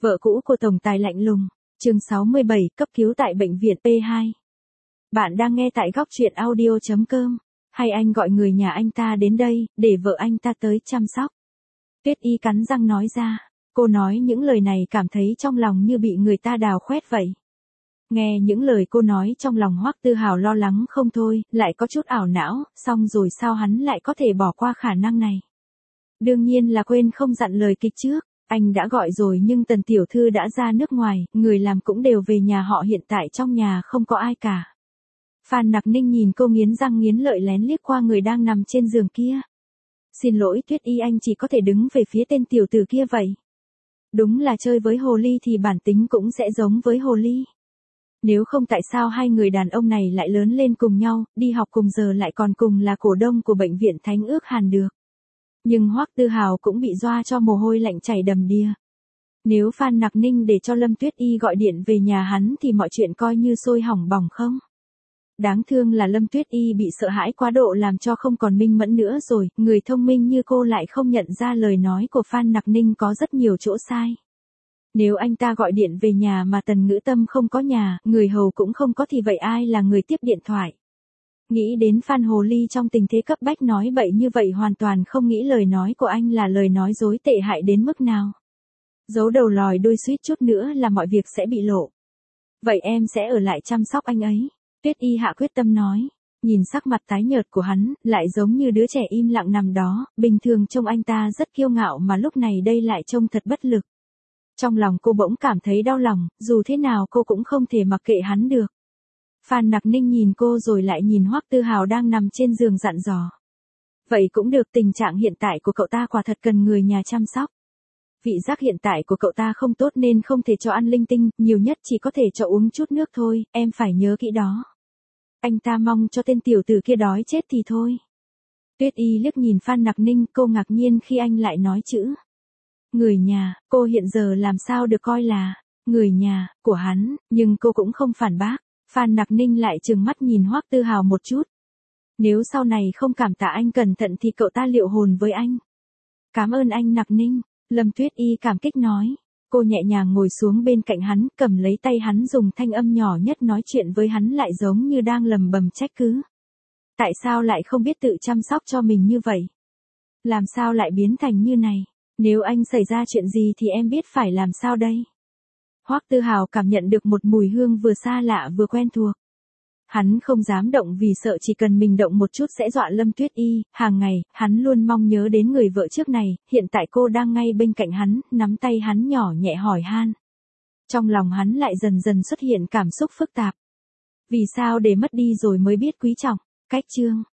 Vợ cũ của tổng tài lạnh lùng, chương 67, cấp cứu tại bệnh viện P2. Bạn đang nghe tại góc truyện audio.com, hay anh gọi người nhà anh ta đến đây, để vợ anh ta tới chăm sóc. Tuyết Y cắn răng nói ra, cô nói những lời này cảm thấy trong lòng như bị người ta đào khoét vậy. Nghe những lời cô nói trong lòng Hoắc Tư Hào lo lắng không thôi, lại có chút ảo não, xong rồi sao hắn lại có thể bỏ qua khả năng này. Đương nhiên là quên không dặn lời kịch trước. Anh đã gọi rồi nhưng Tần tiểu thư đã ra nước ngoài, người làm cũng đều về nhà họ, hiện tại trong nhà không có ai cả. Phan Nặc Ninh nhìn cô nghiến răng nghiến lợi lén liếc qua người đang nằm trên giường kia. Xin lỗi Tuyết Y, anh chỉ có thể đứng về phía tên tiểu tử kia vậy. Đúng là chơi với hồ ly thì bản tính cũng sẽ giống với hồ ly. Nếu không tại sao hai người đàn ông này lại lớn lên cùng nhau, đi học cùng giờ lại còn cùng là cổ đông của bệnh viện Thánh Ước Hàn được. Nhưng Hoắc Tư Hào cũng bị doa cho mồ hôi lạnh chảy đầm đìa. Nếu Phan Nặc Ninh để cho Lâm Tuyết Y gọi điện về nhà hắn thì mọi chuyện coi như sôi hỏng bỏng không? Đáng thương là Lâm Tuyết Y bị sợ hãi quá độ làm cho không còn minh mẫn nữa rồi, người thông minh như cô lại không nhận ra lời nói của Phan Nặc Ninh có rất nhiều chỗ sai. Nếu anh ta gọi điện về nhà mà Tần Ngữ Tâm không có nhà, người hầu cũng không có thì vậy ai là người tiếp điện thoại? Nghĩ đến Phan Hồ Ly trong tình thế cấp bách nói bậy như vậy, hoàn toàn không nghĩ lời nói của anh là lời nói dối tệ hại đến mức nào. Giấu đầu lòi đuôi suýt chút nữa là mọi việc sẽ bị lộ. Vậy em sẽ ở lại chăm sóc anh ấy. Tuyết Y hạ quyết tâm nói. Nhìn sắc mặt tái nhợt của hắn, lại giống như đứa trẻ im lặng nằm đó, bình thường trông anh ta rất kiêu ngạo mà lúc này đây lại trông thật bất lực. Trong lòng cô bỗng cảm thấy đau lòng, dù thế nào cô cũng không thể mặc kệ hắn được. Phan Nặc Ninh nhìn cô rồi lại nhìn Hoắc Tư Hào đang nằm trên giường dặn dò. Vậy cũng được, tình trạng hiện tại của cậu ta quả thật cần người nhà chăm sóc. Vị giác hiện tại của cậu ta không tốt nên không thể cho ăn linh tinh, nhiều nhất chỉ có thể cho uống chút nước thôi, em phải nhớ kỹ đó. Anh ta mong cho tên tiểu tử kia đói chết thì thôi. Tuyết Y liếc nhìn Phan Nặc Ninh, cô ngạc nhiên khi anh lại nói chữ người nhà, cô hiện giờ làm sao được coi là người nhà của hắn, nhưng cô cũng không phản bác. Phan Nặc Ninh lại trừng mắt nhìn Hoắc Tư Hào một chút. Nếu sau này không cảm tạ anh cẩn thận thì cậu ta liệu hồn với anh. Cảm ơn anh Nặc Ninh, Lâm Tuyết Y cảm kích nói. Cô nhẹ nhàng ngồi xuống bên cạnh hắn, cầm lấy tay hắn, dùng thanh âm nhỏ nhất nói chuyện với hắn, lại giống như đang lầm bầm trách cứ. Tại sao lại không biết tự chăm sóc cho mình như vậy? Làm sao lại biến thành như này? Nếu anh xảy ra chuyện gì thì em biết phải làm sao đây? Hoắc Tư Hào cảm nhận được một mùi hương vừa xa lạ vừa quen thuộc. Hắn không dám động vì sợ chỉ cần mình động một chút sẽ dọa Lâm Tuyết Y, hàng ngày, hắn luôn mong nhớ đến người vợ trước này, hiện tại cô đang ngay bên cạnh hắn, nắm tay hắn nhỏ nhẹ hỏi han. Trong lòng hắn lại dần dần xuất hiện cảm xúc phức tạp. Vì sao để mất đi rồi mới biết quý trọng? Cách chương